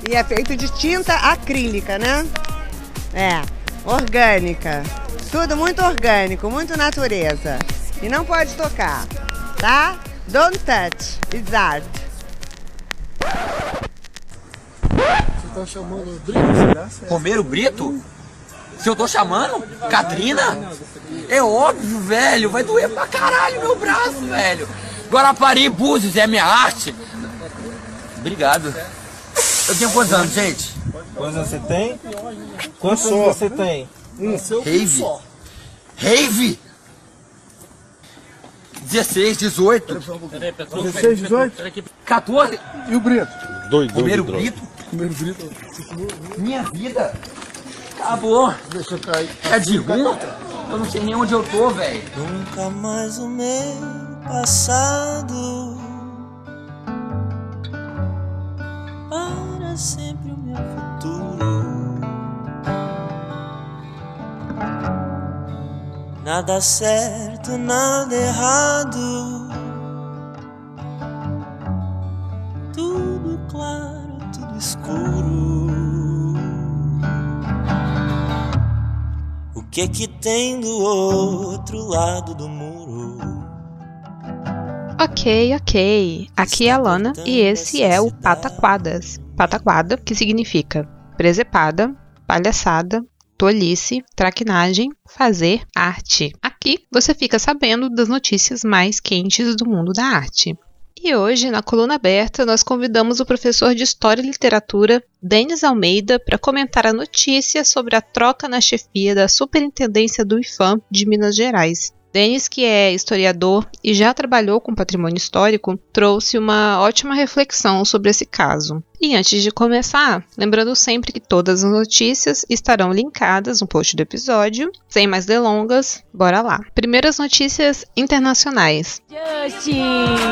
E é feito de tinta acrílica, né? É, orgânica. Tudo muito orgânico, muito natureza. E não pode tocar, tá? Don't touch, it's art. Você tá chamando o Brito? Romero Brito? Se eu tô chamando? Katrina? É óbvio, velho. Vai doer pra caralho meu braço, velho. Guarapari Búzios é minha arte. Obrigado. Eu tenho quantos anos, gente? Quantos anos você tem? Quantos anos você tem? Rave? Rave? 16, 18. 16, 18? 14? E o Brito? Romero Brito? Primeiro Brito. Minha vida acabou. Deixa eu cair. É de ruim? Eu não sei nem onde eu tô, velho. Nunca mais o meu passado, para sempre o meu futuro. Nada certo, nada errado, tudo claro, tudo escuro. O que tem do outro lado do muro? Ok. Aqui é a Lana e esse é o Pataquadas. Pataquada, que significa presepada, palhaçada, tolice, traquinagem, fazer arte. Aqui você fica sabendo das notícias mais quentes do mundo da arte. E hoje, na Coluna Aberta, nós convidamos o professor de História e Literatura, Denis Almeida, para comentar a notícia sobre a troca na chefia da Superintendência do IPHAN de Minas Gerais. Denis, que é historiador e já trabalhou com patrimônio histórico, trouxe uma ótima reflexão sobre esse caso. E antes de começar, lembrando sempre que todas as notícias estarão linkadas no post do episódio. Sem mais delongas, bora lá. Primeiras notícias internacionais. Justin!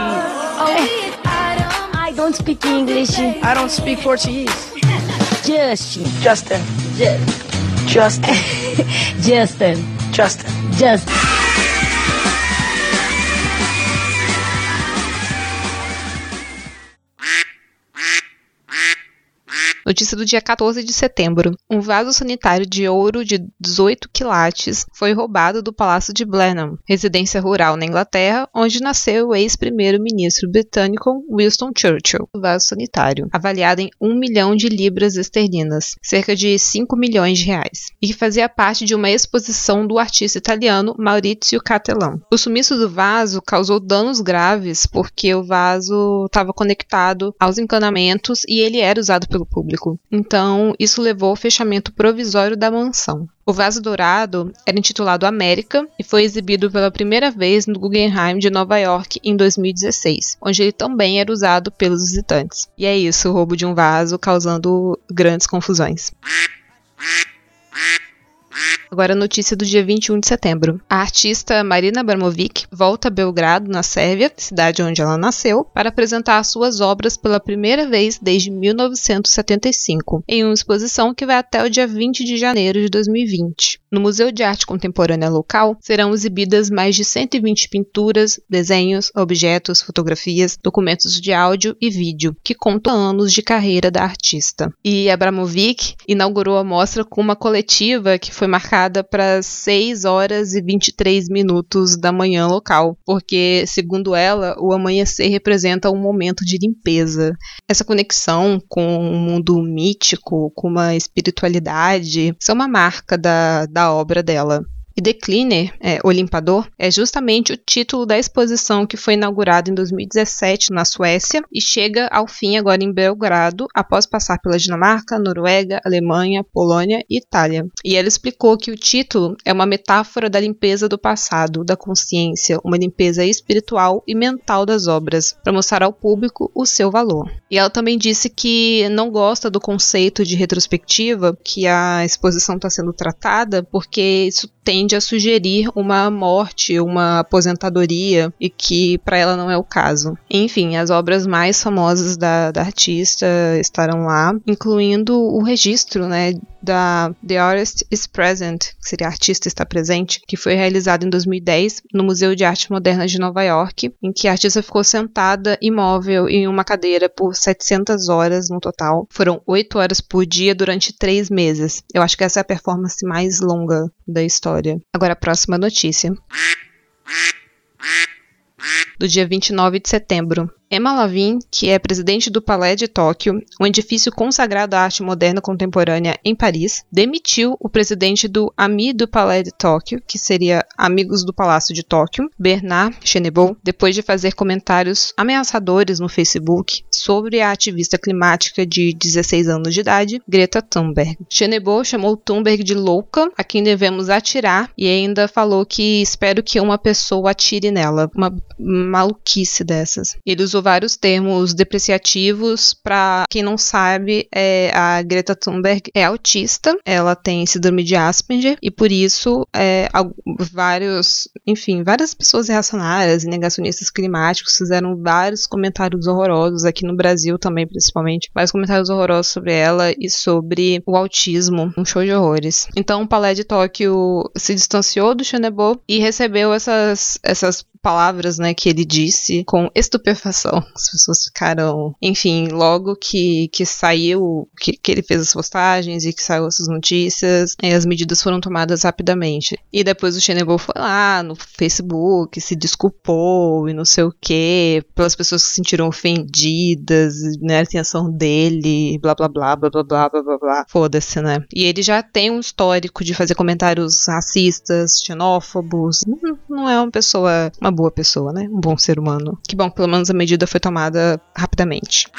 I don't speak English. I don't speak Portuguese. Justin. Justin. Justin. Notícia do dia 14 de setembro. Um vaso sanitário de ouro de 18 quilates foi roubado do Palácio de Blenheim, residência rural na Inglaterra, onde nasceu o ex-primeiro-ministro britânico Winston Churchill. O vaso sanitário, avaliado em 1 milhão de libras esterlinas, cerca de 5 milhões de reais, e que fazia parte de uma exposição do artista italiano Maurizio Cattelan. O sumiço do vaso causou danos graves porque o vaso estava conectado aos encanamentos e ele era usado pelo público. Então, isso levou ao fechamento provisório da mansão. O vaso dourado era intitulado América e foi exibido pela primeira vez no Guggenheim de Nova York em 2016, onde ele também era usado pelos visitantes. E é isso, o roubo de um vaso causando grandes confusões. Agora a notícia do dia 21 de setembro. A artista Marina Abramovic volta a Belgrado, na Sérvia, cidade onde ela nasceu, para apresentar suas obras pela primeira vez desde 1975, em uma exposição que vai até o dia 20 de janeiro de 2020. No Museu de Arte Contemporânea local, serão exibidas mais de 120 pinturas, desenhos, objetos, fotografias, documentos de áudio e vídeo, que contam anos de carreira da artista. E Abramovic inaugurou a mostra com uma coletiva que foi marcada para 6 horas e 23 minutos da manhã local, porque, segundo ela, o amanhecer representa um momento de limpeza. Essa conexão com um mundo mítico, com uma espiritualidade, isso é uma marca da obra dela. E The Cleaner, O Limpador, é justamente o título da exposição que foi inaugurada em 2017 na Suécia e chega ao fim agora em Belgrado, após passar pela Dinamarca, Noruega, Alemanha, Polônia e Itália. E ela explicou que o título é uma metáfora da limpeza do passado, da consciência, uma limpeza espiritual e mental das obras, para mostrar ao público o seu valor. E ela também disse que não gosta do conceito de retrospectiva que a exposição está sendo tratada, porque isso tende tende a sugerir uma morte, uma aposentadoria, e que para ela não é o caso. Enfim, as obras mais famosas da artista estarão lá, incluindo o registro, né, da The Artist is Present, que seria Artista está presente, que foi realizado em 2010 no Museu de Arte Moderna de Nova York, em que a artista ficou sentada imóvel em uma cadeira por 700 horas no total. Foram 8 horas por dia durante 3 meses. Eu acho que essa é a performance mais longa da história. Agora a próxima notícia. Do dia 29 de setembro. Emma Lavin, que é presidente do Palais de Tóquio, um edifício consagrado à arte moderna contemporânea em Paris, demitiu o presidente do AMI do Palais de Tóquio, que seria Amigos do Palácio de Tóquio, Bernard Chenebot, depois de fazer comentários ameaçadores no Facebook sobre a ativista climática de 16 anos de idade, Greta Thunberg. Chenebot chamou Thunberg de louca, a quem devemos atirar, e ainda falou que espero que uma pessoa atire nela. Uma maluquice dessas. Ele usou vários termos depreciativos. Para quem não sabe, a Greta Thunberg é autista, ela tem síndrome de Asperger e por isso várias pessoas reacionárias e negacionistas climáticos fizeram vários comentários horrorosos aqui no Brasil também, principalmente, vários comentários horrorosos sobre ela e sobre o autismo, um show de horrores. Então o Palais de Tóquio se distanciou do Chenebot e recebeu essas palavras, né, que ele disse com estupefação. As pessoas ficaram, enfim, logo que saiu, que ele fez as postagens e que saiu essas notícias, as medidas foram tomadas rapidamente. E depois o Chenebot foi lá no Facebook, se desculpou e não sei o que, pelas pessoas que se sentiram ofendidas, né, a intenção dele, blá blá blá, blá blá blá, blá blá blá. Foda-se, né? E ele já tem um histórico de fazer comentários racistas, xenófobos. Não é uma boa pessoa, né? Um bom ser humano. Que bom, pelo menos a medida foi tomada rapidamente.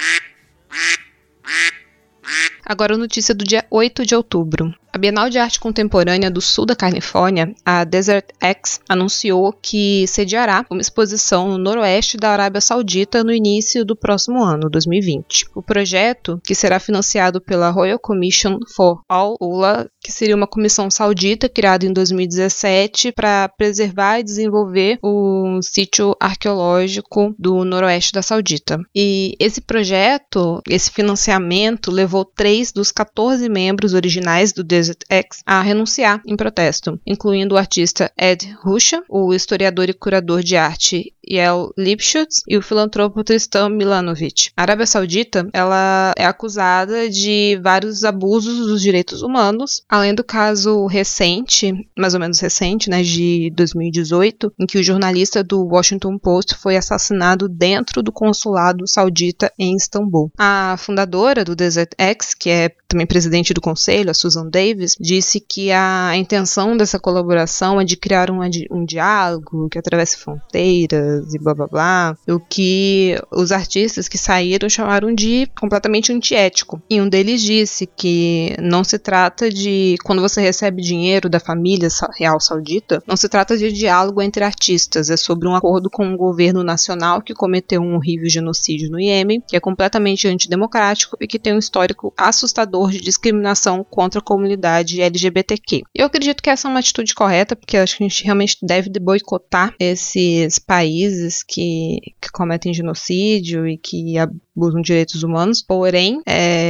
Agora a notícia do dia 8 de outubro. A Bienal de Arte Contemporânea do Sul da Califórnia, a Desert X, anunciou que sediará uma exposição no noroeste da Arábia Saudita no início do próximo ano, 2020. O projeto, que será financiado pela Royal Commission for Al-Ula, que seria uma comissão saudita criada em 2017 para preservar e desenvolver o sítio arqueológico do noroeste da Saudita. E esse projeto, esse financiamento, levou 3 dos 14 membros originais do Desert X a renunciar em protesto, incluindo o artista Ed Ruscha, o historiador e curador de arte Yael Lipschutz e o filantropo Tristan Milanovic. A Arábia Saudita, ela é acusada de vários abusos dos direitos humanos, além do caso recente, mais ou menos recente, né, de 2018, em que o jornalista do Washington Post foi assassinado dentro do consulado saudita em Istambul. A fundadora do Desert X, que é também presidente do conselho, a Susan Davis, disse que a intenção dessa colaboração é de criar um diálogo que atravesse fronteiras e blá blá blá, o que os artistas que saíram chamaram de completamente antiético. E um deles disse que não se trata de, quando você recebe dinheiro da família real saudita, não se trata de diálogo entre artistas, é sobre um acordo com um governo nacional que cometeu um horrível genocídio no Iêmen, que é completamente antidemocrático e que tem um histórico assustador de discriminação contra a comunidade LGBTQ. Eu acredito que essa é uma atitude correta, porque eu acho que a gente realmente deve boicotar esses países que cometem genocídio e que abusam de direitos humanos, porém,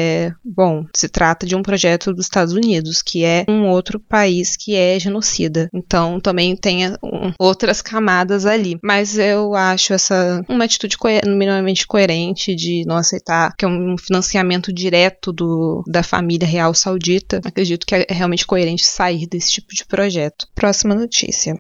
se trata de um projeto dos Estados Unidos, que é um outro país que é genocida. Então, também tem outras camadas ali. Mas eu acho essa uma atitude minimamente coerente de não aceitar que é um financiamento direto da família real saudita. Acredito que é realmente coerente sair desse tipo de projeto. Próxima notícia.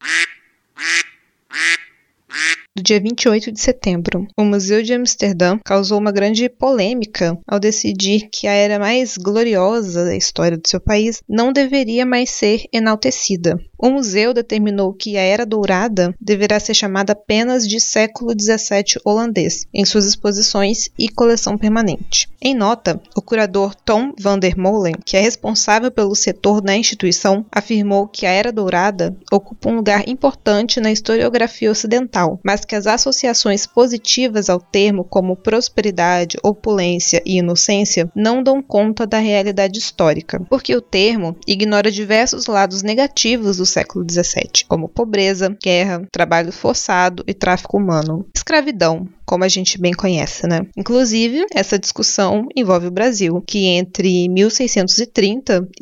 Do dia 28 de setembro, o Museu de Amsterdã causou uma grande polêmica ao decidir que a era mais gloriosa da história do seu país não deveria mais ser enaltecida. O museu determinou que a Era Dourada deverá ser chamada apenas de século XVII holandês, em suas exposições e coleção permanente. Em nota, o curador Tom van der Molen, que é responsável pelo setor na instituição, afirmou que a Era Dourada ocupa um lugar importante na historiografia ocidental, mas que as associações positivas ao termo, como prosperidade, opulência e inocência, não dão conta da realidade histórica, porque o termo ignora diversos lados negativos do século XVII, como pobreza, guerra, trabalho forçado e tráfico humano. Escravidão, como a gente bem conhece, né? Inclusive, essa discussão envolve o Brasil, que entre 1630 e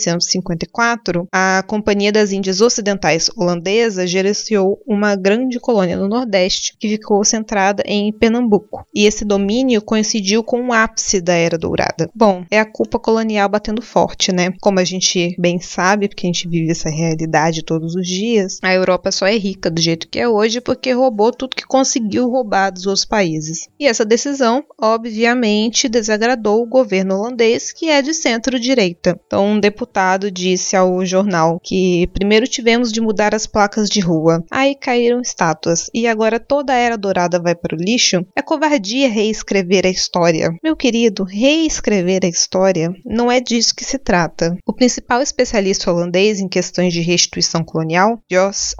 1654, a Companhia das Índias Ocidentais Holandesa gerenciou uma grande colônia no Nordeste, que ficou centrada em Pernambuco. E esse domínio coincidiu com o ápice da Era Dourada. Bom, é a culpa colonial batendo forte, né? Como a gente bem sabe, porque a gente vive essa realidade todos os dias, a Europa só é rica do jeito que é hoje porque roubou tudo que conseguiu roubar dos outros países. E essa decisão, obviamente, desagradou o governo holandês, que é de centro-direita. Então, um deputado disse ao jornal que primeiro tivemos de mudar as placas de rua, aí caíram estátuas, e agora toda a Era Dourada vai para o lixo? É covardia reescrever a história. Meu querido, reescrever a história não é disso que se trata. O principal especialista holandês em questões de restituição colonial, Jos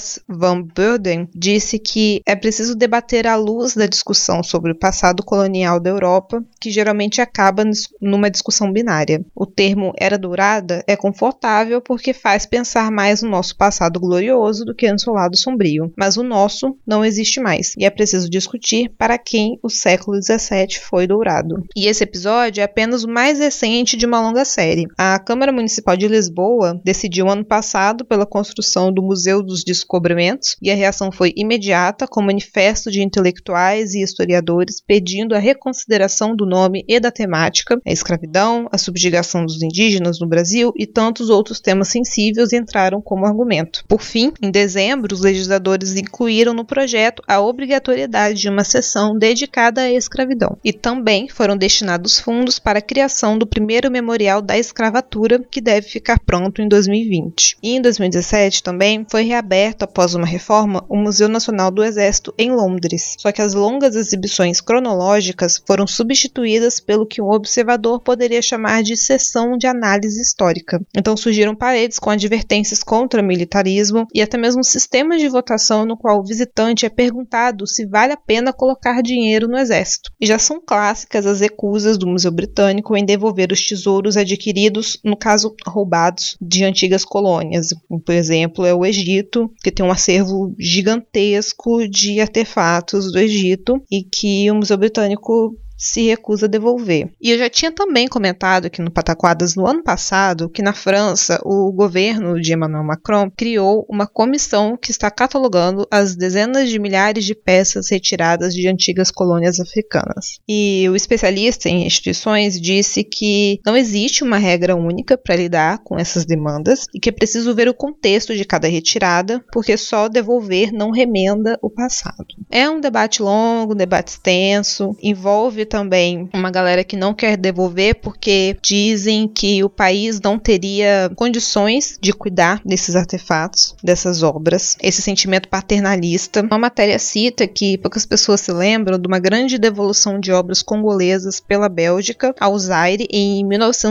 van Beurden, disse que é preciso debater à luz da discussão sobre o passado colonial da Europa, que geralmente acaba numa discussão binária. O termo Era Dourada é confortável porque faz pensar mais no nosso passado glorioso do que no seu lado sombrio, mas o nosso não existe mais, e é preciso discutir para quem o século XVII foi dourado. E esse episódio é apenas o mais recente de uma longa série. A Câmara Municipal de Lisboa decidiu ano passado pela construção do Museu dos Descobrimentos, e a reação foi imediata, com manifesto de intelectuais e historiadores pedindo a reconsideração do nome e da temática, a escravidão, a subjugação dos indígenas no Brasil e tantos outros temas sensíveis entraram como argumento. Por fim, em dezembro, os legisladores incluíram no projeto a obrigatoriedade de uma seção dedicada à escravidão. E também foram destinados fundos para a criação do primeiro memorial da escravatura, que deve ficar pronto em 2020. E em 2017 também foi reaberto, após uma reforma, o Museu Nacional do Exército em Londres. Só que as longas exibições cronológicas foram substituídas pelo que um observador poderia chamar de sessão de análise histórica. Então surgiram paredes com advertências contra militarismo e até mesmo sistemas de votação no qual o visitante é perguntado se vale a pena colocar dinheiro no exército. E já são clássicas as recusas do Museu Britânico em devolver os tesouros adquiridos, no caso roubados, de antigas colônias. Por exemplo, é o Egito, que tem um acervo gigantesco de artefatos do Egito e que o Museu Britânico se recusa a devolver. E eu já tinha também comentado aqui no Pataquadas no ano passado que na França o governo de Emmanuel Macron criou uma comissão que está catalogando as dezenas de milhares de peças retiradas de antigas colônias africanas. E o especialista em restituições disse que não existe uma regra única para lidar com essas demandas e que é preciso ver o contexto de cada retirada, porque só devolver não remenda o passado. É um debate longo, um debate extenso, envolve também uma galera que não quer devolver porque dizem que o país não teria condições de cuidar desses artefatos, dessas obras. Esse sentimento paternalista. Uma matéria cita que poucas pessoas se lembram de uma grande devolução de obras congolesas pela Bélgica ao Zaire em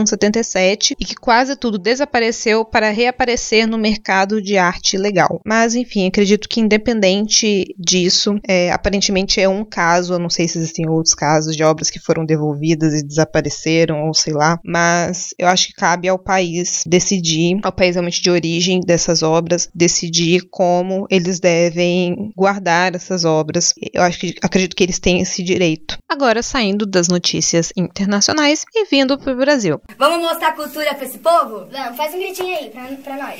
1977 e que quase tudo desapareceu para reaparecer no mercado de arte ilegal. Mas, enfim, acredito que independente disso, aparentemente é um caso, eu não sei se existem outros casos de obras que foram devolvidas e desapareceram, ou sei lá, mas eu acho que cabe ao país decidir, ao país realmente de origem dessas obras, decidir como eles devem guardar essas obras. Eu acredito que eles têm esse direito. Agora, saindo das notícias internacionais e vindo pro Brasil. Vamos mostrar cultura pra esse povo? Vamos, faz um gritinho aí pra nós.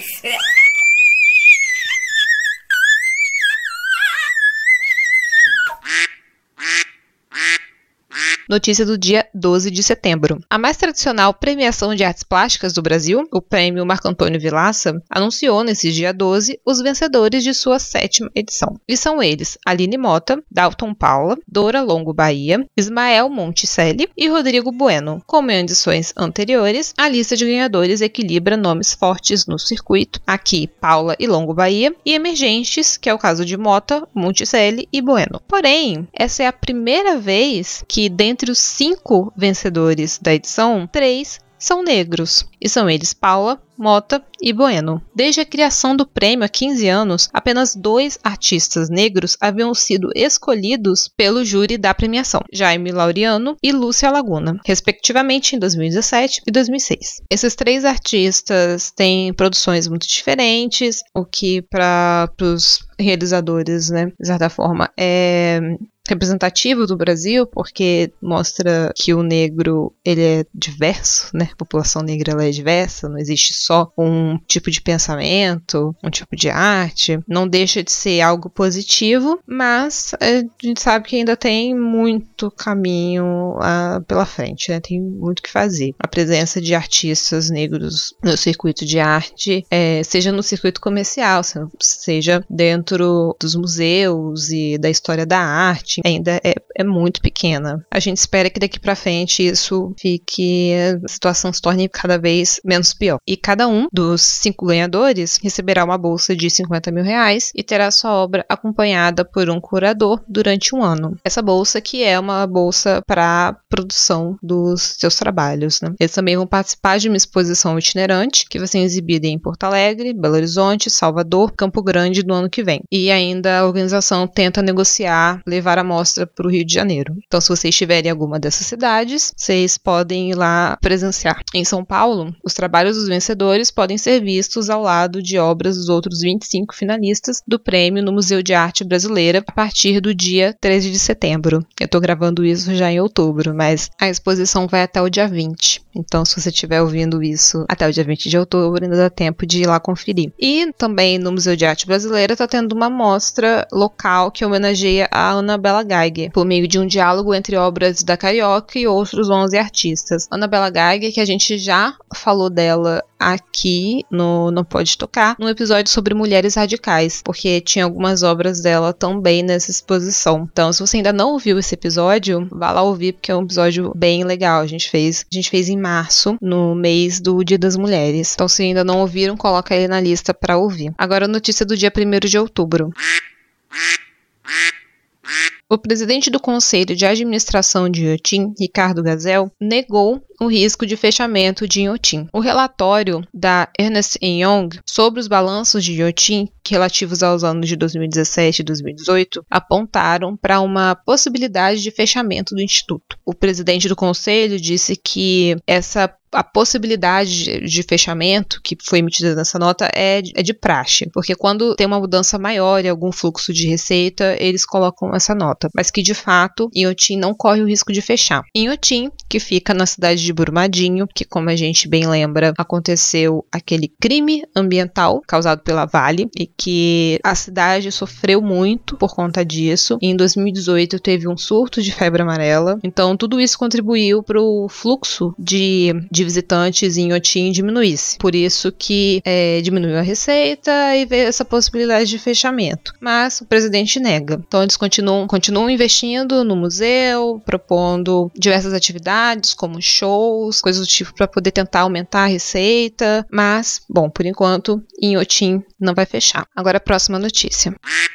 Notícia do dia 12 de setembro. A mais tradicional premiação de artes plásticas do Brasil, o Prêmio Marco Antônio Vilaça, anunciou nesse dia 12 os vencedores de sua 7ª edição. E são eles Aline Mota, Dalton Paula, Dora Longo Bahia, Ismael Monticelli e Rodrigo Bueno. Como em edições anteriores, a lista de ganhadores equilibra nomes fortes no circuito, aqui Paula e Longo Bahia, e emergentes, que é o caso de Mota, Monticelli e Bueno. Porém, essa é a primeira vez que, dentre os 5 vencedores da edição, 3 são negros, e são eles Paula, Mota e Bueno. Desde a criação do prêmio há 15 anos, apenas 2 artistas negros haviam sido escolhidos pelo júri da premiação, Jaime Laureano e Lúcia Laguna, respectivamente em 2017 e 2006. Esses 3 artistas têm produções muito diferentes, o que para os realizadores, né, de certa forma, é representativo do Brasil, porque mostra que o negro, ele é diverso, né? A população negra, ela é diversa, não existe só um tipo de pensamento, um tipo de arte, não deixa de ser algo positivo, mas a gente sabe que ainda tem muito caminho pela frente, né? Tem muito o que fazer. A presença de artistas negros no circuito de arte, seja no circuito comercial, seja dentro dos museus e da história da arte, ainda é muito pequena. A gente espera que daqui pra frente a situação se torne cada vez menos pior. E cada um dos 5 ganhadores receberá uma bolsa de R$50 mil e terá sua obra acompanhada por um curador durante um ano. Essa bolsa que é uma bolsa para produção dos seus trabalhos, né? Eles também vão participar de uma exposição itinerante que vai ser exibida em Porto Alegre, Belo Horizonte, Salvador, Campo Grande no ano que vem. E ainda a organização tenta negociar, levar a mostra para o Rio de Janeiro. Então, se vocês estiverem em alguma dessas cidades, vocês podem ir lá presenciar. Em São Paulo, os trabalhos dos vencedores podem ser vistos ao lado de obras dos outros 25 finalistas do prêmio no Museu de Arte Brasileira a partir do dia 13 de setembro. Eu estou gravando isso já em outubro, mas a exposição vai até o dia 20. Então, se você estiver ouvindo isso até o dia 20 de outubro, ainda dá tempo de ir lá conferir. E também no Museu de Arte Brasileira está tendo uma mostra local que homenageia a Annabella Geiger, por meio de um diálogo entre obras da Carioca e outros 11 artistas. Annabella Geiger, que a gente já falou dela aqui no Não Pode Tocar, num episódio sobre mulheres radicais, porque tinha algumas obras dela também nessa exposição. Então, se você ainda não ouviu esse episódio, vá lá ouvir, porque é um episódio bem legal. A gente fez em março, no mês do Dia das Mulheres. Então, se ainda não ouviram, coloca ele na lista para ouvir. Agora, a notícia do dia 1º de outubro. O presidente do Conselho de Administração de Inhotim, Ricardo Gazel, negou o risco de fechamento de Inhotim. O relatório da Ernst & Young sobre os balanços de Inhotim, relativos aos anos de 2017 e 2018, apontaram para uma possibilidade de fechamento do Instituto. O presidente do Conselho disse que a possibilidade de fechamento que foi emitida nessa nota é de praxe, porque quando tem uma mudança maior e algum fluxo de receita, eles colocam essa nota, mas que de fato Inhotim não corre o risco de fechar. Inhotim, que fica na cidade de Brumadinho, que como a gente bem lembra, aconteceu aquele crime ambiental causado pela Vale e que a cidade sofreu muito por conta disso. E em 2018 teve um surto de febre amarela, então tudo isso contribuiu para o fluxo de visitantes em Inhotim diminuísse. Por isso que diminuiu a receita e veio essa possibilidade de fechamento. Mas o presidente nega. Então eles continuam investindo no museu, propondo diversas atividades, como shows, coisas do tipo, para poder tentar aumentar a receita. Mas, bom, por enquanto, Inhotim não vai fechar. Agora a próxima notícia.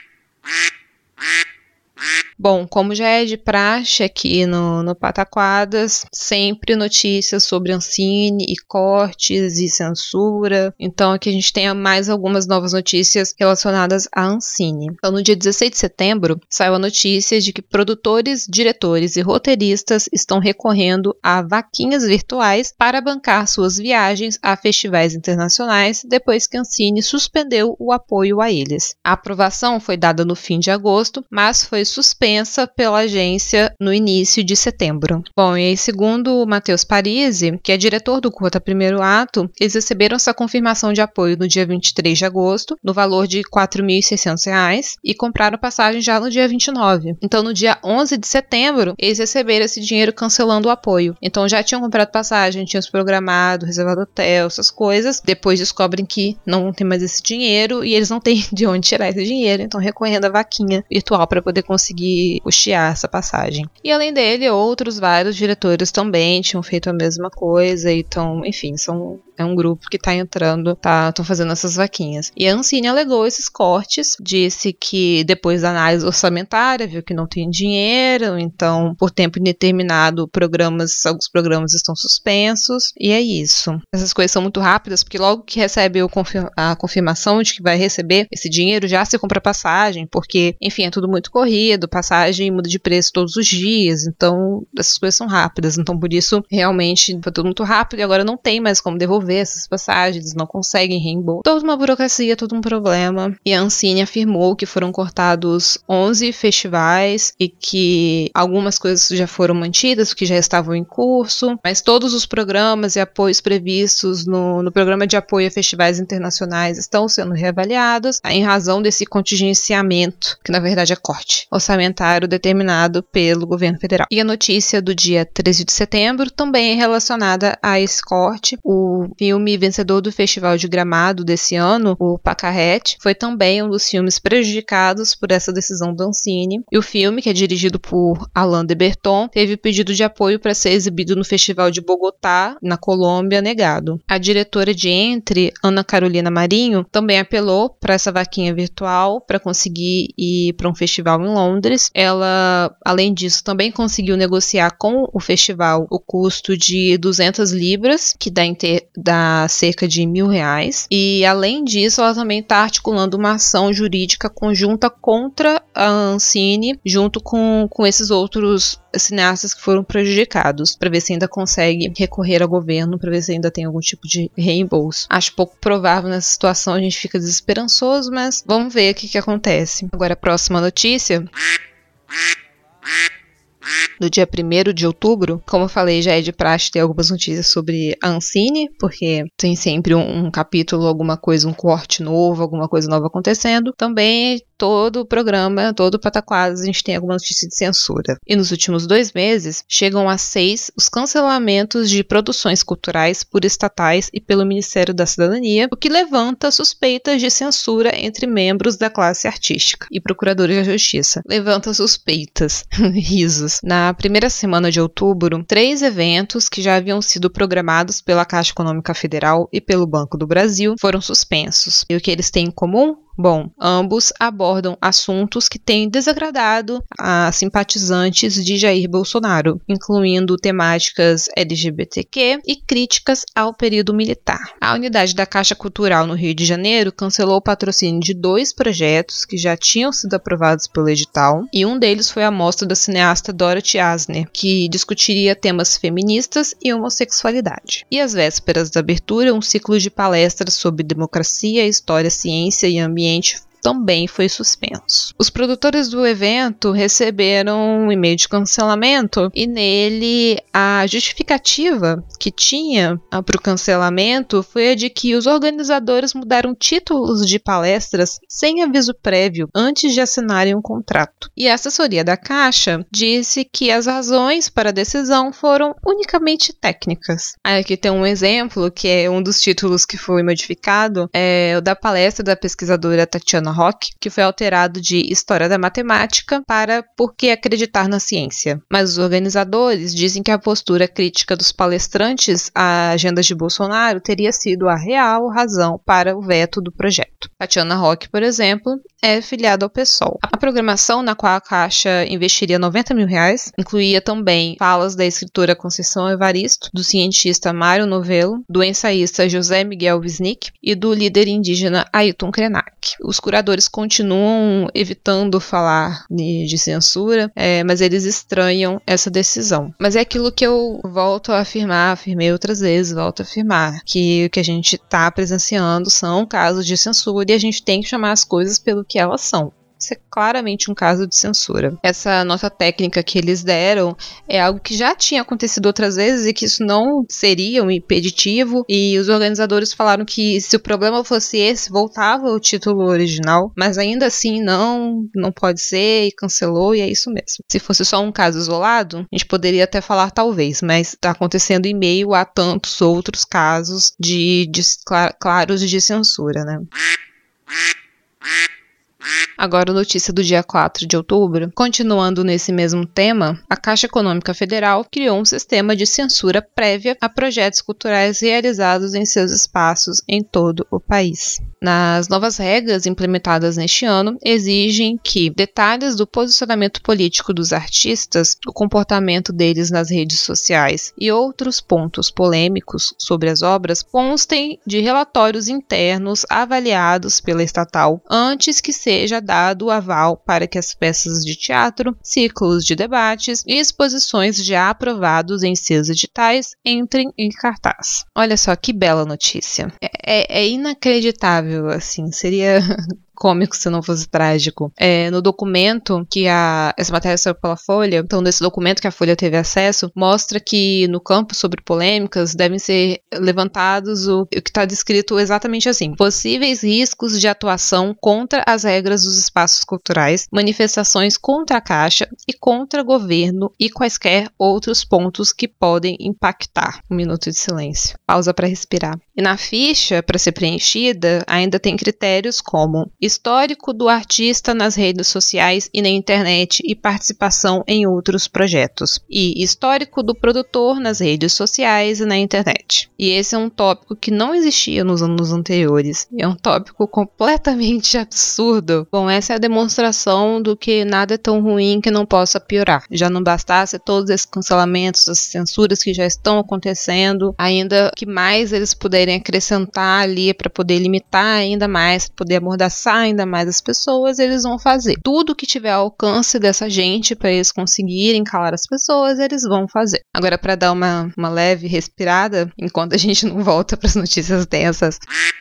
Bom, como já é de praxe aqui no Pataquadas, sempre notícias sobre Ancine e cortes e censura. Então aqui a gente tem mais algumas novas notícias relacionadas à Ancine. Então no dia 16 de setembro, saiu a notícia de que produtores, diretores e roteiristas estão recorrendo a vaquinhas virtuais para bancar suas viagens a festivais internacionais depois que a Ancine suspendeu o apoio a eles. A aprovação foi dada no fim de agosto, mas foi suspensa pela agência no início de setembro. Bom, e aí, segundo o Matheus Parisi, que é diretor do Curta Primeiro Ato, eles receberam essa confirmação de apoio no dia 23 de agosto, no valor de R$ 4.600, e compraram passagem já no dia 29. Então, no dia 11 de setembro, eles receberam esse dinheiro cancelando o apoio. Então, já tinham comprado passagem, tinham se programado, reservado hotel, essas coisas. Depois descobrem que não tem mais esse dinheiro e eles não têm de onde tirar esse dinheiro, então recorrendo à vaquinha virtual para poder conseguir custear essa passagem. E além dele, vários diretores também tinham feito a mesma coisa, então, enfim, É um grupo que tá entrando, estão fazendo essas vaquinhas. E a Ancine alegou esses cortes, disse que depois da análise orçamentária, viu que não tem dinheiro, então por tempo indeterminado alguns programas estão suspensos, e é isso. Essas coisas são muito rápidas, porque logo que recebe a confirmação de que vai receber esse dinheiro, já se compra passagem, porque, enfim, é tudo muito corrido, passagem muda de preço todos os dias, então essas coisas são rápidas, então por isso realmente foi tudo muito rápido e agora não tem mais como devolver essas passagens, eles não conseguem reembolso. Toda uma burocracia, todo um problema. E a Ancine afirmou que foram cortados 11 festivais e que algumas coisas já foram mantidas, que já estavam em curso, mas todos os programas e apoios previstos no programa de apoio a festivais internacionais estão sendo reavaliados em razão desse contingenciamento, que na verdade é corte orçamentário determinado pelo governo federal. E a notícia do dia 13 de setembro também é relacionada a esse corte. O filme vencedor do Festival de Gramado desse ano, o Pacarrete, foi também um dos filmes prejudicados por essa decisão da Ancine. E o filme, que é dirigido por Alain de Berton, teve pedido de apoio para ser exibido no Festival de Bogotá, na Colômbia, negado. A diretora de Entre, Ana Carolina Marinho, também apelou para essa vaquinha virtual para conseguir ir para um festival em Londres. Ela, além disso, também conseguiu negociar com o festival o custo de 200 libras, que dá cerca de R$1.000. E, além disso, ela também está articulando uma ação jurídica conjunta contra a Ancine, junto com esses outros cineastas que foram prejudicados, para ver se ainda consegue recorrer ao governo, para ver se ainda tem algum tipo de reembolso. Acho pouco provável nessa situação, a gente fica desesperançoso, mas vamos ver o que acontece. Agora, a próxima notícia. No dia 1º de outubro, como eu falei, já é de praxe ter algumas notícias sobre a Ancine, porque tem sempre um capítulo, alguma coisa, um corte novo, alguma coisa nova acontecendo. Também todo o programa, todo o Pataquadas, a gente tem alguma notícia de censura. E nos últimos 2 meses, chegam a 6 os cancelamentos de produções culturais por estatais e pelo Ministério da Cidadania, o que levanta suspeitas de censura entre membros da classe artística e procuradores da Justiça. Levanta suspeitas. Risos. Na primeira semana de outubro, 3 eventos que já haviam sido programados pela Caixa Econômica Federal e pelo Banco do Brasil foram suspensos. E o que eles têm em comum? Bom, ambos abordam assuntos que têm desagradado a simpatizantes de Jair Bolsonaro, incluindo temáticas LGBTQ e críticas ao período militar. A unidade da Caixa Cultural no Rio de Janeiro cancelou o patrocínio de 2 projetos que já tinham sido aprovados pelo edital, e um deles foi a mostra da cineasta Dorothy Asner, que discutiria temas feministas e homossexualidade. E às vésperas da abertura, um ciclo de palestras sobre democracia, história, ciência e ambiente também foi suspenso. Os produtores do evento receberam um e-mail de cancelamento e nele a justificativa que tinha para o cancelamento foi a de que os organizadores mudaram títulos de palestras sem aviso prévio antes de assinarem um contrato. E a assessoria da Caixa disse que as razões para a decisão foram unicamente técnicas. Aí aqui tem um exemplo, que é um dos títulos que foi modificado, é o da palestra da pesquisadora Tatiana Rock, que foi alterado de História da Matemática para Por que Acreditar na Ciência. Mas os organizadores dizem que a postura crítica dos palestrantes à agenda de Bolsonaro teria sido a real razão para o veto do projeto. Tatiana Rock, por exemplo, é filiada ao PSOL. A programação na qual a Caixa investiria R$90 mil incluía também falas da escritora Conceição Evaristo, do cientista Mário Novello, do ensaísta José Miguel Wisnik e do líder indígena Ailton Krenak. Os curadores continuam evitando falar de censura, mas eles estranham essa decisão. Mas é aquilo que eu volto a afirmar, afirmei outras vezes, volto a afirmar, que o que a gente está presenciando são casos de censura e a gente tem que chamar as coisas pelo que elas são. Isso é claramente um caso de censura. Essa nota técnica que eles deram é algo que já tinha acontecido outras vezes e que isso não seria um impeditivo, e os organizadores falaram que se o problema fosse esse, voltava o título original, mas ainda assim não pode ser, e cancelou, e é isso mesmo. Se fosse só um caso isolado, a gente poderia até falar talvez, mas está acontecendo em meio a tantos outros casos claros de censura, né? Agora, notícia do dia 4 de outubro. Continuando nesse mesmo tema, a Caixa Econômica Federal criou um sistema de censura prévia a projetos culturais realizados em seus espaços em todo o país. Nas novas regras implementadas neste ano, exigem que detalhes do posicionamento político dos artistas, o comportamento deles nas redes sociais e outros pontos polêmicos sobre as obras constem de relatórios internos avaliados pela estatal antes que seja dado o aval para que as peças de teatro, ciclos de debates e exposições já aprovados em seus editais entrem em cartaz. Olha só que bela notícia. É inacreditável, assim, seria cômico se não fosse trágico. No documento que essa matéria saiu pela Folha, então nesse documento que a Folha teve acesso, mostra que no campo sobre polêmicas devem ser levantados o que está descrito exatamente assim: possíveis riscos de atuação contra as regras dos espaços culturais, manifestações contra a Caixa e contra o governo e quaisquer outros pontos que podem impactar. Um minuto de silêncio. Pausa para respirar. E na ficha, para ser preenchida, ainda tem critérios como histórico do artista nas redes sociais e na internet e participação em outros projetos, e histórico do produtor nas redes sociais e na internet. E esse é um tópico que não existia nos anos anteriores. É um tópico completamente absurdo. Bom, essa é a demonstração do que nada é tão ruim que não possa piorar. Já não bastasse todos esses cancelamentos, as censuras que já estão acontecendo, ainda que mais eles puderem acrescentar ali para poder limitar ainda mais, para poder amordaçar ainda mais as pessoas, eles vão fazer. Tudo que tiver ao alcance dessa gente para eles conseguirem calar as pessoas, eles vão fazer. Agora, para dar uma leve respirada, enquanto a gente não volta para as notícias densas.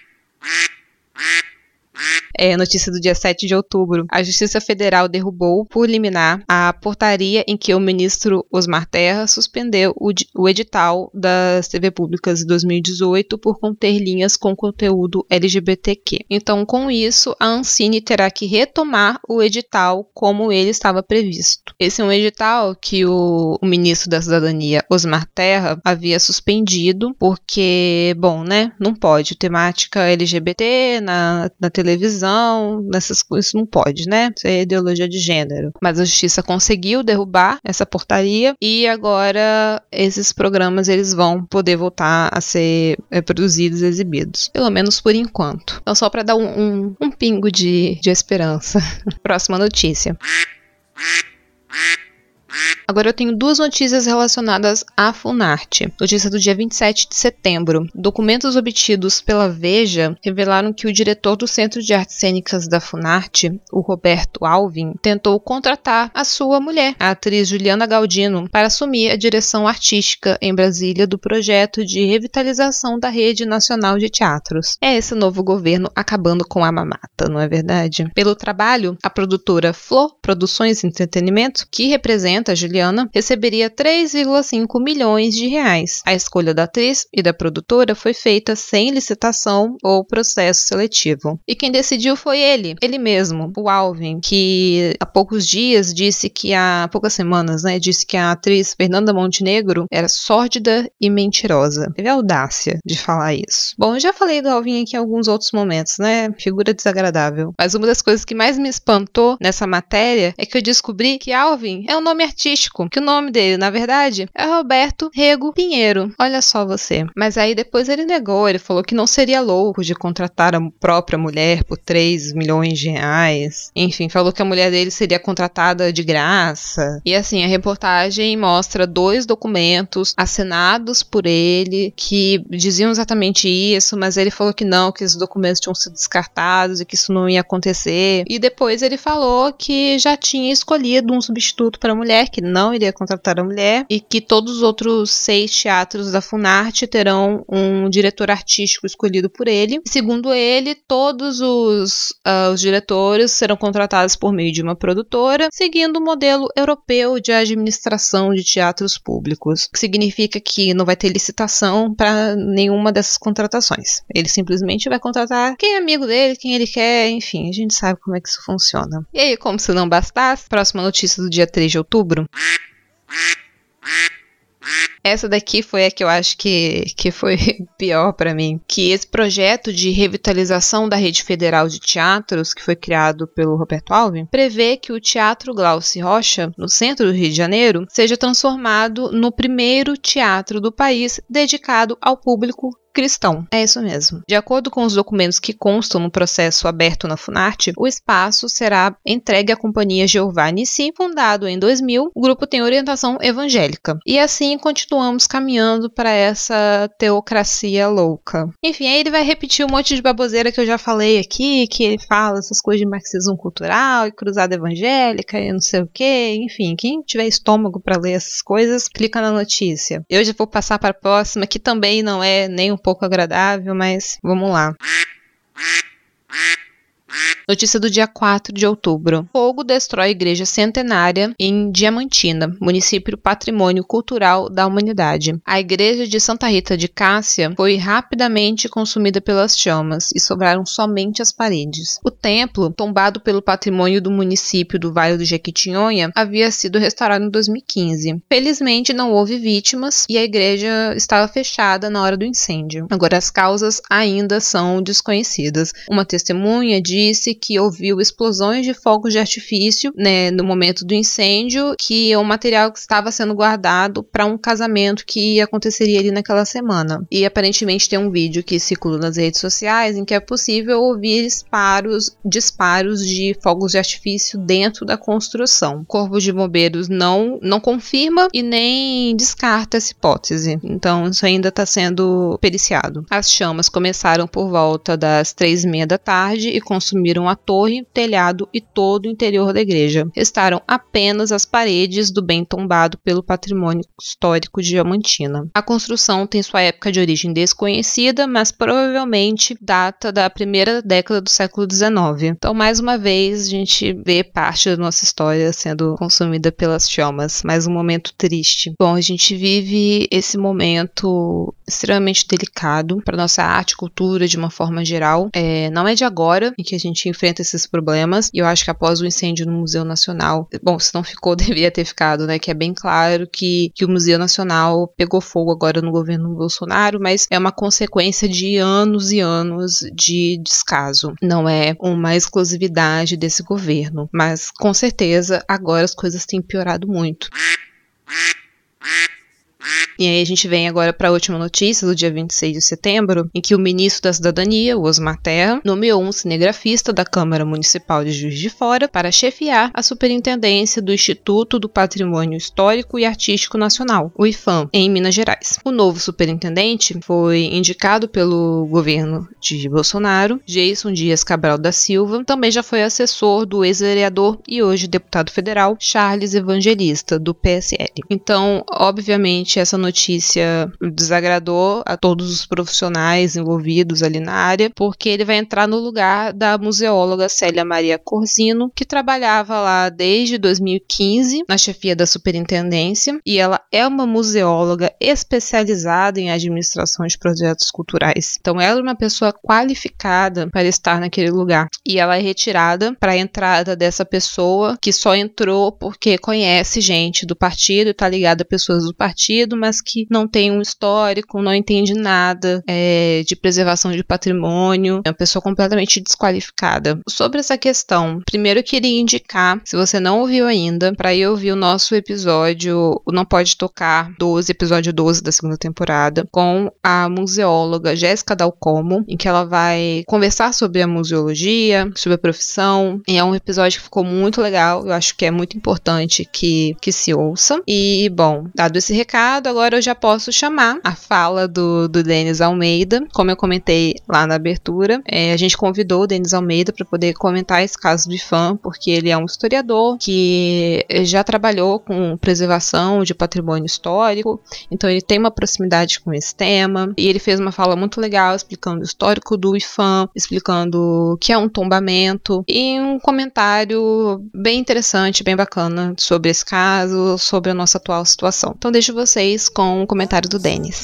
Notícia do dia 7 de outubro. A Justiça Federal derrubou, por liminar, a portaria em que o ministro Osmar Terra suspendeu o edital das TV públicas de 2018 por conter linhas com conteúdo LGBTQ. Então, com isso, a Ancine terá que retomar o edital como ele estava previsto. Esse é um edital que o ministro da Cidadania, Osmar Terra, havia suspendido porque, bom, né, não pode. Temática LGBT na televisão, nessas coisas não pode, né? Isso é ideologia de gênero. Mas a justiça conseguiu derrubar essa portaria e agora esses programas eles vão poder voltar a ser produzidos e exibidos. Pelo menos por enquanto. Então só para dar um pingo de esperança. Próxima notícia. Agora eu tenho duas notícias relacionadas à Funarte. Notícia do dia 27 de setembro. Documentos obtidos pela Veja revelaram que o diretor do Centro de Artes Cênicas da Funarte, o Roberto Alvim, tentou contratar a sua mulher, a atriz Juliana Galdino, para assumir a direção artística em Brasília do projeto de revitalização da Rede Nacional de Teatros. É esse novo governo acabando com a mamata, não é verdade? Pelo trabalho, a produtora Flor Produções e Entretenimento, que representa a Juliana, receberia 3,5 milhões de reais. A escolha da atriz e da produtora foi feita sem licitação ou processo seletivo. E quem decidiu foi ele mesmo, o Alvim, que há poucos semanas, disse que a atriz Fernanda Montenegro era sórdida e mentirosa. Teve a audácia de falar isso. Bom, eu já falei do Alvim aqui em alguns outros momentos, né? Figura desagradável. Mas uma das coisas que mais me espantou nessa matéria é que eu descobri que Alvim é um nome artístico, que o nome dele, na verdade, é Roberto Rego Pinheiro. Olha só você. Mas aí depois ele negou, ele falou que não seria louco de contratar a própria mulher por 3 milhões de reais. Enfim, falou que a mulher dele seria contratada de graça. E assim, a reportagem mostra 2 documentos assinados por ele que diziam exatamente isso, mas ele falou que não, que esses documentos tinham sido descartados e que isso não ia acontecer. E depois ele falou que já tinha escolhido um substituto para a mulher, que não iria contratar a mulher, e que todos os outros 6 teatros da Funarte terão um diretor artístico escolhido por ele. E, segundo ele, todos os diretores serão contratados por meio de uma produtora, seguindo o modelo europeu de administração de teatros públicos, o que significa que não vai ter licitação para nenhuma dessas contratações. Ele simplesmente vai contratar quem é amigo dele, quem ele quer, enfim, a gente sabe como é que isso funciona. E aí, como se não bastasse, próxima notícia do dia 3 de outubro. Essa daqui foi a que eu acho que foi pior pra mim. Que esse projeto de revitalização da rede federal de teatros, que foi criado pelo Roberto Alvim, prevê que o Teatro Glauci Rocha, no centro do Rio de Janeiro, seja transformado no primeiro teatro do país dedicado ao público cristão. É isso mesmo. De acordo com os documentos que constam no processo aberto na Funarte, o espaço será entregue à Companhia Jeová Nissi, fundado em 2000. O grupo tem orientação evangélica. E assim continuamos caminhando para essa teocracia louca. Enfim, aí ele vai repetir um monte de baboseira que eu já falei aqui, que ele fala essas coisas de marxismo cultural e cruzada evangélica e não sei o que. Enfim, quem tiver estômago para ler essas coisas, clica na notícia. Eu já vou passar para a próxima, que também não é nem um pouco agradável, mas vamos lá. Notícia do dia 4 de outubro. Fogo destrói igreja centenária em Diamantina, município Patrimônio Cultural da Humanidade. A igreja de Santa Rita de Cássia foi rapidamente consumida pelas chamas e sobraram somente as paredes. O templo, tombado pelo patrimônio do município do Vale do Jequitinhonha, havia sido restaurado em 2015. Felizmente não houve vítimas e a igreja estava fechada na hora do incêndio. Agora as causas ainda são desconhecidas. Uma testemunha disse que ouviu explosões de fogos de artifício, no momento do incêndio, que é um material que estava sendo guardado para um casamento que aconteceria ali naquela semana. E aparentemente tem um vídeo que circula nas redes sociais em que é possível ouvir disparos de fogos de artifício dentro da construção. O Corpo de Bombeiros não confirma e nem descarta essa hipótese. Então isso ainda está sendo periciado. As chamas começaram por volta das 3:30 da tarde e consumiram a torre, telhado e todo o interior da igreja. Restaram apenas as paredes do bem tombado pelo patrimônio histórico de Diamantina. A construção tem sua época de origem desconhecida, mas provavelmente data da primeira década do século XIX. Então, mais uma vez, a gente vê parte da nossa história sendo consumida pelas chamas. Mais um momento triste. Bom, a gente vive esse momento extremamente delicado para nossa arte e cultura de uma forma geral. Não é de agora em que a gente enfrenta esses problemas, e eu acho que após o incêndio no Museu Nacional, bom, se não ficou, deveria ter ficado, que é bem claro que o Museu Nacional pegou fogo agora no governo Bolsonaro, mas é uma consequência de anos e anos de descaso. Não é uma exclusividade desse governo, mas com certeza agora as coisas têm piorado muito. E aí a gente vem agora para a última notícia do dia 26 de setembro, em que o ministro da Cidadania, o Osmar Terra, nomeou um cinegrafista da Câmara Municipal de Juiz de Fora para chefiar a superintendência do Instituto do Patrimônio Histórico e Artístico Nacional, o IPHAN, em Minas Gerais. O novo superintendente foi indicado pelo governo de Bolsonaro. Geyson Dias Cabral da Silva também já foi assessor do ex-vereador e hoje deputado federal Charles Evangelista, do PSL. Então, obviamente, essa notícia desagradou a todos os profissionais envolvidos ali na área, porque ele vai entrar no lugar da museóloga Célia Maria Corzino, que trabalhava lá desde 2015 na chefia da superintendência, e ela é uma museóloga especializada em administração de projetos culturais. Então ela é uma pessoa qualificada para estar naquele lugar, e ela é retirada para a entrada dessa pessoa que só entrou porque conhece gente do partido e está ligada a pessoas do partido, mas que não tem um histórico, não entende nada de preservação de patrimônio, é uma pessoa completamente desqualificada. Sobre essa questão, primeiro eu queria indicar, se você não ouviu ainda, para ir ouvir o nosso episódio, o Não Pode Tocar 12, episódio 12 da segunda temporada, com a museóloga Jéssica Dalcomo, em que ela vai conversar sobre a museologia, sobre a profissão, e é um episódio que ficou muito legal, eu acho que é muito importante que se ouça. E, bom, dado esse recado, agora eu já posso chamar a fala do Denis Almeida. Como eu comentei lá na abertura, a gente convidou o Denis Almeida para poder comentar esse caso do IPHAN, porque ele é um historiador que já trabalhou com preservação de patrimônio histórico, então ele tem uma proximidade com esse tema, e ele fez uma fala muito legal explicando o histórico do IPHAN, explicando o que é um tombamento, e um comentário bem interessante, bem bacana sobre esse caso, sobre a nossa atual situação. Então deixo vocês com o comentário do Denis.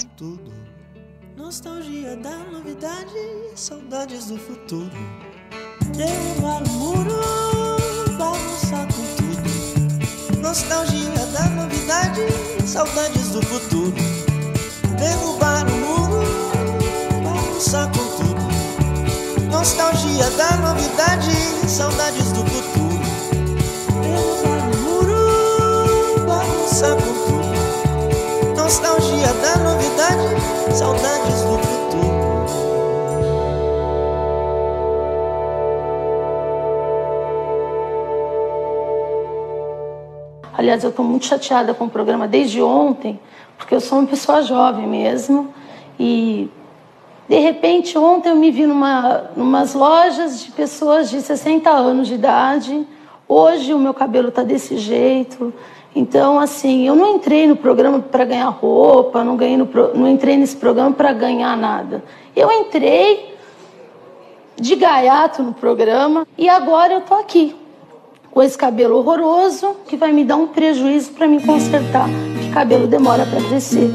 Nostalgia da novidade, saudades do futuro. Derrubar o muro, bagunçar com tudo. Nostalgia da novidade, saudades do futuro. Derrubar o muro, bagunçar com tudo. Nostalgia da novidade, saudades do futuro. Derrubar o muro, bagunçar com tudo. Nostalgia da novidade, saudades do futuro. Aliás, eu estou muito chateada com o programa desde ontem, porque eu sou uma pessoa jovem mesmo. E, de repente, ontem eu me vi numas lojas de pessoas de 60 anos de idade. Hoje o meu cabelo está desse jeito. Então, assim, eu não entrei no programa para ganhar roupa, não entrei nesse programa para ganhar nada. Eu entrei de gaiato no programa e agora eu estou aqui, com esse cabelo horroroso, que vai me dar um prejuízo para me consertar, porque cabelo demora para crescer.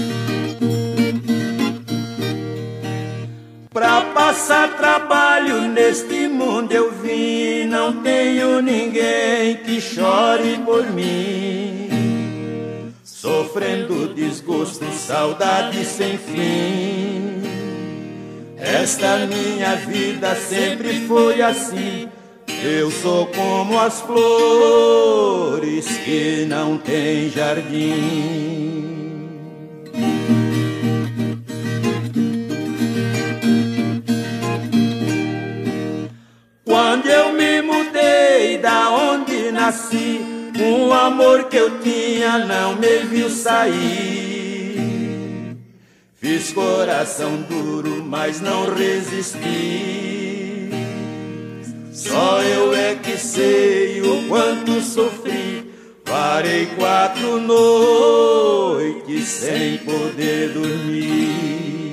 Pra passar trabalho neste mundo eu vim, não tenho ninguém que chore por mim. Sofrendo desgosto, saudade sem fim. Esta minha vida sempre foi assim. Eu sou como as flores que não têm jardim. Quando eu me mudei da onde nasci, um amor que eu tinha não me viu sair. Fiz coração duro, mas não resisti. Só eu é que sei o quanto sofri. Parei 4 noites sem poder dormir.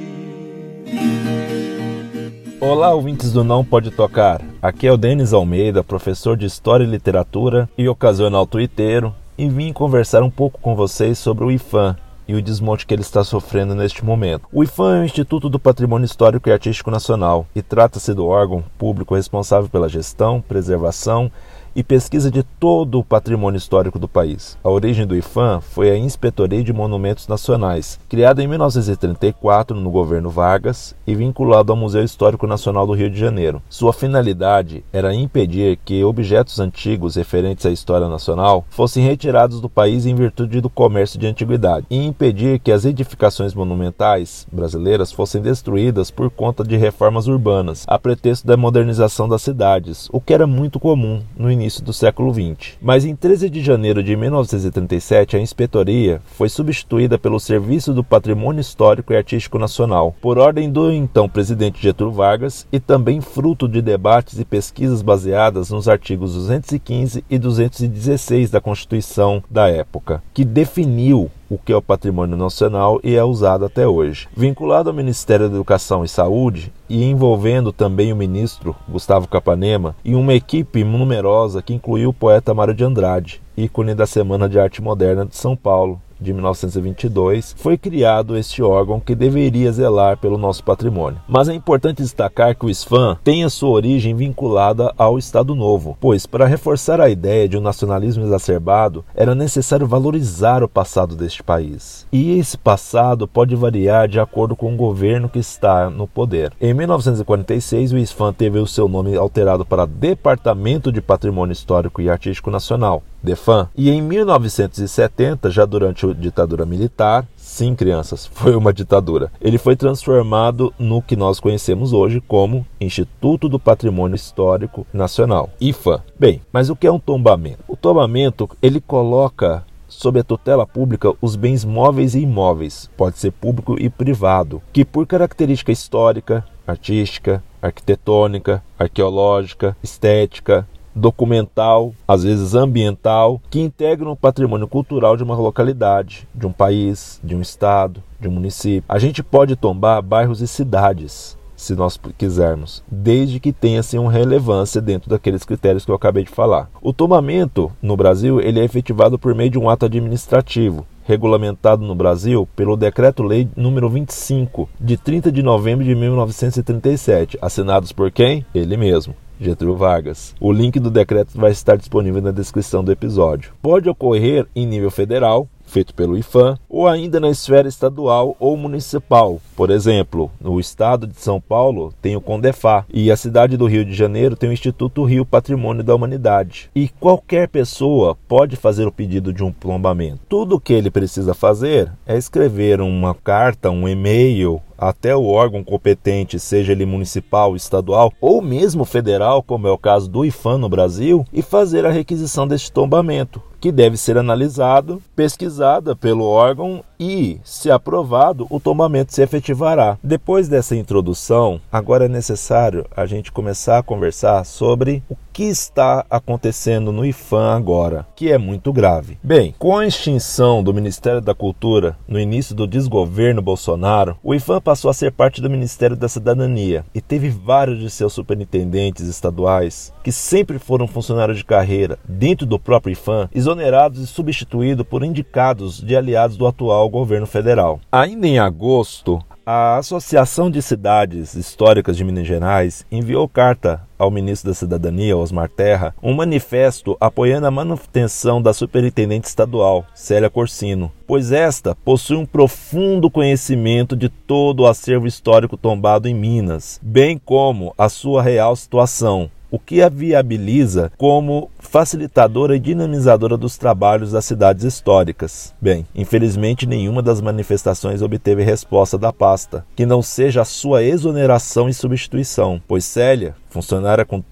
Olá, ouvintes do Não Pode Tocar. Aqui é o Denis Almeida, professor de História e Literatura e ocasional tuiteiro, e vim conversar um pouco com vocês sobre o IPHAN e o desmonte que ele está sofrendo neste momento. O IPHAN é o Instituto do Patrimônio Histórico e Artístico Nacional e trata-se do órgão público responsável pela gestão, preservação e pesquisa de todo o patrimônio histórico do país. A origem do IPHAN foi a Inspetoria de Monumentos Nacionais, criada em 1934 no governo Vargas e vinculado ao Museu Histórico Nacional do Rio de Janeiro. Sua finalidade era impedir que objetos antigos referentes à história nacional fossem retirados do país em virtude do comércio de antiguidade e impedir que as edificações monumentais brasileiras fossem destruídas por conta de reformas urbanas, a pretexto da modernização das cidades, o que era muito comum no início do século XX. Mas em 13 de janeiro de 1937, a Inspetoria foi substituída pelo Serviço do Patrimônio Histórico e Artístico Nacional, por ordem do então presidente Getúlio Vargas e também fruto de debates e pesquisas baseadas nos artigos 215 e 216 da Constituição da época, que definiu o que é o patrimônio nacional e é usado até hoje. Vinculado ao Ministério da Educação e Saúde e envolvendo também o ministro Gustavo Capanema e uma equipe numerosa que incluiu o poeta Mário de Andrade, ícone da Semana de Arte Moderna de São Paulo, de 1922, foi criado este órgão que deveria zelar pelo nosso patrimônio. Mas é importante destacar que o IPHAN tem a sua origem vinculada ao Estado Novo, pois para reforçar a ideia de um nacionalismo exacerbado, era necessário valorizar o passado deste país. E esse passado pode variar de acordo com o governo que está no poder. Em 1946, o IPHAN teve o seu nome alterado para Departamento de Patrimônio Histórico e Artístico Nacional, DEPHAN, e em 1970, já durante a ditadura militar, sim, crianças, foi uma ditadura, ele foi transformado no que nós conhecemos hoje como Instituto do Patrimônio Histórico Nacional, IPHAN. Bem, mas o que é um tombamento? O tombamento, ele coloca sob a tutela pública os bens móveis e imóveis, pode ser público e privado, que por característica histórica, artística, arquitetônica, arqueológica, estética, documental, às vezes ambiental, que integram o patrimônio cultural de uma localidade, de um país, de um estado, de um município. A gente pode tombar bairros e cidades, se nós quisermos, desde que tenha assim, uma relevância dentro daqueles critérios que eu acabei de falar. O tombamento no Brasil ele é efetivado por meio de um ato administrativo, regulamentado no Brasil pelo Decreto-Lei número 25, de 30 de novembro de 1937, assinados por quem? Ele mesmo, Getúlio Vargas. O link do decreto vai estar disponível na descrição do episódio. Pode ocorrer em nível federal, feito pelo IPHAN, ou ainda na esfera estadual ou municipal. Por exemplo, no estado de São Paulo tem o CONDEFA e a cidade do Rio de Janeiro tem o Instituto Rio Patrimônio da Humanidade. E qualquer pessoa pode fazer o pedido de um tombamento. Tudo o que ele precisa fazer é escrever uma carta, um e-mail, até o órgão competente, seja ele municipal, estadual ou mesmo federal, como é o caso do IPHAN no Brasil, e fazer a requisição deste tombamento, que deve ser analisado, pesquisada pelo órgão e, se aprovado, o tombamento se efetivará. Depois dessa introdução, agora é necessário a gente começar a conversar sobre o que está acontecendo no IPHAN agora, que é muito grave. Bem, com a extinção do Ministério da Cultura no início do desgoverno Bolsonaro, o IPHAN passou a ser parte do Ministério da Cidadania e teve vários de seus superintendentes estaduais, que sempre foram funcionários de carreira dentro do próprio IPHAN, exonerados e substituídos por indicados de aliados do atual governo federal. Ainda em agosto, a Associação de Cidades Históricas de Minas Gerais enviou carta ao ministro da Cidadania, Osmar Terra, um manifesto apoiando a manutenção da superintendente estadual, Célia Corsino, pois esta possui um profundo conhecimento de todo o acervo histórico tombado em Minas, bem como a sua real situação, o que a viabiliza como facilitadora e dinamizadora dos trabalhos das cidades históricas. Bem, infelizmente nenhuma das manifestações obteve resposta da pasta, que não seja a sua exoneração e substituição, pois Célia, funcionária com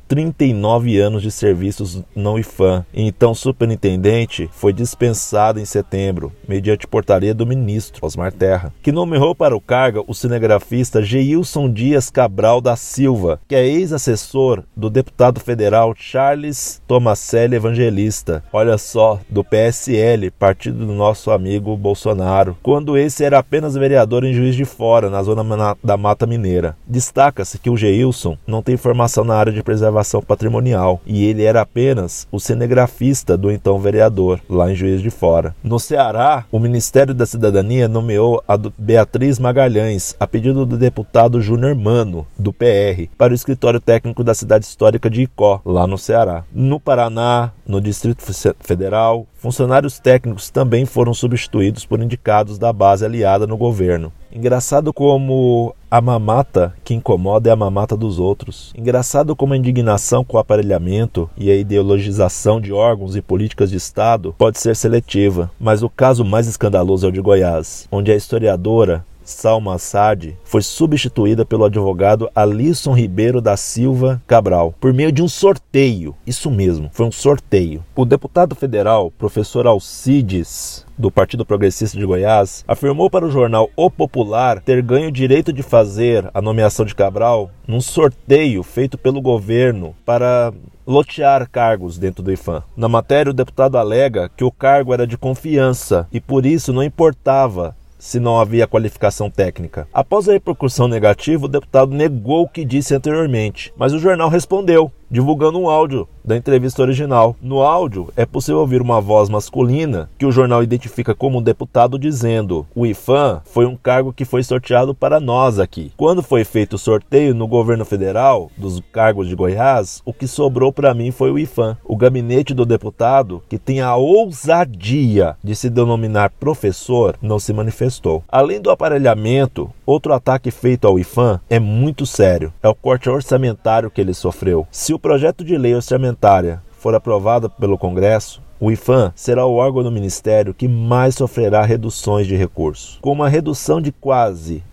39 anos de serviços no IPHAN e então superintendente, foi dispensada em setembro, mediante portaria do ministro Osmar Terra, que nomeou para o cargo o cinegrafista Geilson Dias Cabral da Silva, que é ex-assessor do deputado federal Charles Tomaselli Evangelista, olha só, do PSL, partido do nosso amigo Bolsonaro, quando esse era apenas vereador em Juiz de Fora, na zona da Mata Mineira. Destaca-se que o Geilson não tem formação na área de preservação patrimonial e ele era apenas o cinegrafista do então vereador, lá em Juiz de Fora. No Ceará, o Ministério da Cidadania nomeou a Beatriz Magalhães, a pedido do deputado Júnior Mano, do PR, para o escritório técnico da cidade histórica de Icó, lá no Ceará. No Paraná, no Distrito Federal, funcionários técnicos também foram substituídos por indicados da base aliada no governo. Engraçado como a mamata que incomoda é a mamata dos outros. Engraçado como a indignação com o aparelhamento e a ideologização de órgãos e políticas de Estado pode ser seletiva. Mas o caso mais escandaloso é o de Goiás, onde a historiadora Salma Assad foi substituída pelo advogado Alisson Ribeiro da Silva Cabral, por meio de um sorteio. Isso mesmo, foi um sorteio. O deputado federal, professor Alcides, do Partido Progressista de Goiás, afirmou para o jornal O Popular ter ganho o direito de fazer a nomeação de Cabral num sorteio feito pelo governo para lotear cargos dentro do IPHAN. Na matéria, o deputado alega que o cargo era de confiança e por isso não importava se não havia qualificação técnica. Após a repercussão negativa, o deputado negou o que disse anteriormente, mas o jornal respondeu, divulgando um áudio da entrevista original. No áudio, é possível ouvir uma voz masculina que o jornal identifica como um deputado dizendo: o IPHAN foi um cargo que foi sorteado para nós aqui. Quando foi feito o sorteio no governo federal dos cargos de Goiás, o que sobrou para mim foi o IPHAN. O gabinete do deputado, que tem a ousadia de se denominar professor, não se manifestou. Além do aparelhamento, outro ataque feito ao IPHAN é muito sério. É o corte orçamentário que ele sofreu. Se o projeto de lei orçamentária for aprovado pelo Congresso, o IPHAN será o órgão do Ministério que mais sofrerá reduções de recursos, com uma redução de quase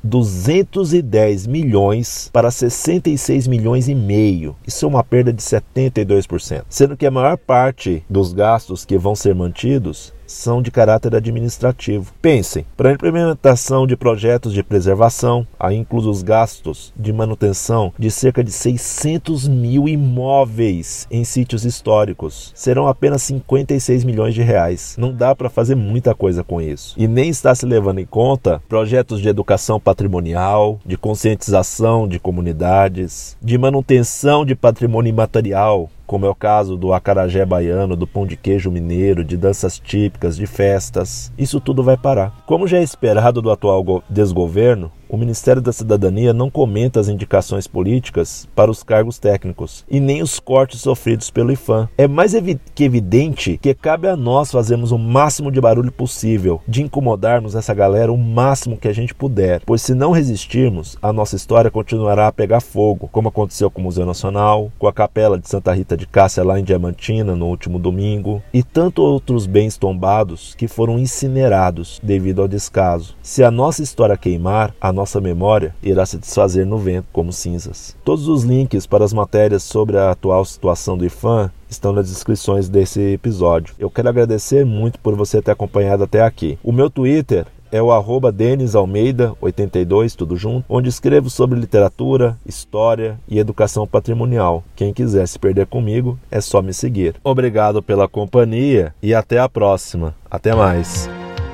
210 milhões para 66 milhões e meio. Isso é uma perda de 72%, sendo que a maior parte dos gastos que vão ser mantidos são de caráter administrativo. Pensem, para a implementação de projetos de preservação, há incluso os gastos de manutenção de cerca de 600 mil imóveis em sítios históricos. Serão apenas 56 milhões de reais. Não dá para fazer muita coisa com isso. E nem está se levando em conta projetos de educação patrimonial, de conscientização de comunidades, de manutenção de patrimônio imaterial, como é o caso do acarajé baiano, do pão de queijo mineiro, de danças típicas, de festas. Isso tudo vai parar. Como já é esperado do atual desgoverno, o Ministério da Cidadania não comenta as indicações políticas para os cargos técnicos e nem os cortes sofridos pelo IPHAN. É mais que evidente que cabe a nós fazermos o máximo de barulho possível, de incomodarmos essa galera o máximo que a gente puder, pois se não resistirmos, a nossa história continuará a pegar fogo, como aconteceu com o Museu Nacional, com a Capela de Santa Rita de Cássia lá em Diamantina no último domingo, e tanto outros bens tombados que foram incinerados devido ao descaso. Se a nossa história queimar, a nossa memória irá se desfazer no vento como cinzas. Todos os links para as matérias sobre a atual situação do IPHAN estão nas descrições desse episódio. Eu quero agradecer muito por você ter acompanhado até aqui. O meu Twitter é o @DenisAlmeida82, tudo junto, onde escrevo sobre literatura, história e educação patrimonial. Quem quiser se perder comigo, é só me seguir. Obrigado pela companhia e até a próxima. Até mais.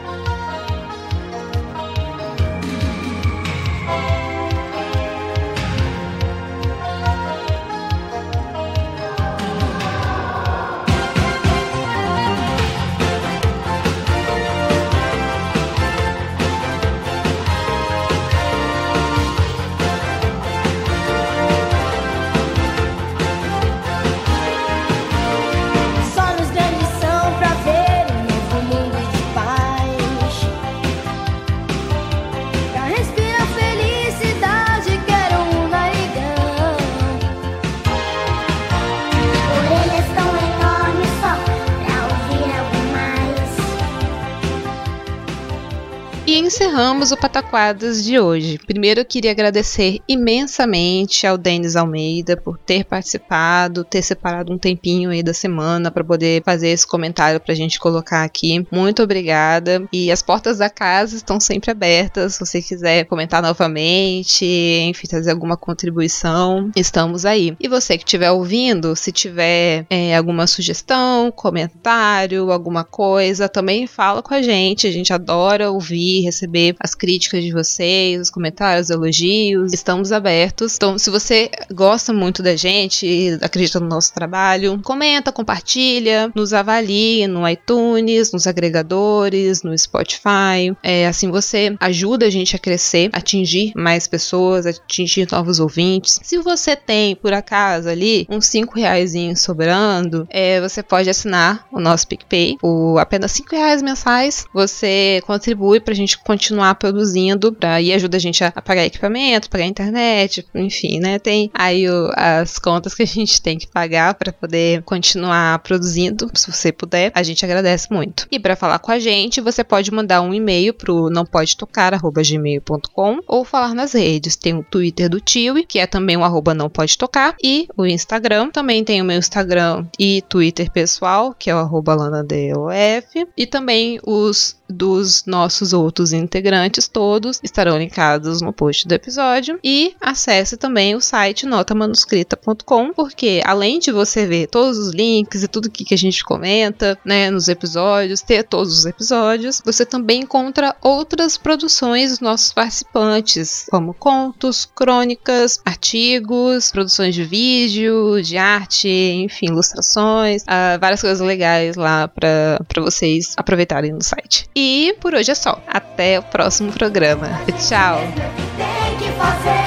E encerramos o Pataquadas de hoje. Primeiro eu queria agradecer imensamente ao Denis Almeida por ter participado, ter separado um tempinho aí da semana para poder fazer esse comentário pra gente colocar aqui. Muito obrigada. E as portas da casa estão sempre abertas. Se você quiser comentar novamente, enfim, fazer alguma contribuição, estamos aí. E você que estiver ouvindo, se tiver alguma sugestão, comentário, alguma coisa, também fala com a gente. A gente adora ouvir, receber as críticas de vocês, os comentários, elogios. Estamos abertos. Então, se você gosta muito da gente, acredita no nosso trabalho, comenta, compartilha, nos avalie no iTunes, nos agregadores, no Spotify. Assim você ajuda a gente a crescer, atingir mais pessoas, atingir novos ouvintes. Se você tem, por acaso, ali uns R$5 sobrando, você pode assinar o nosso PicPay. Por apenas R$5 mensais, você contribui pra gente continuar produzindo, e ajuda a gente a pagar equipamento, pagar internet, enfim, né? Tem aí as contas que a gente tem que pagar para poder continuar produzindo, se você puder, a gente agradece muito. E para falar com a gente, você pode mandar um e-mail pro naopodetocar@gmail.com ou falar nas redes. Tem o Twitter do Tiwi, que é também o @naopodetocar, e o Instagram, também tem o meu Instagram e Twitter pessoal, que é o @LanaDof, e também os dos nossos outros integrantes todos estarão linkados no post do episódio. E acesse também o site notamanuscrita.com, porque além de você ver todos os links e tudo que a gente comenta, né, nos episódios, ter todos os episódios, você também encontra outras produções dos nossos participantes, como contos, crônicas, artigos, produções de vídeo, de arte, enfim, ilustrações, várias coisas legais lá para vocês aproveitarem no site. E por hoje é só. Até o próximo programa. Tchau!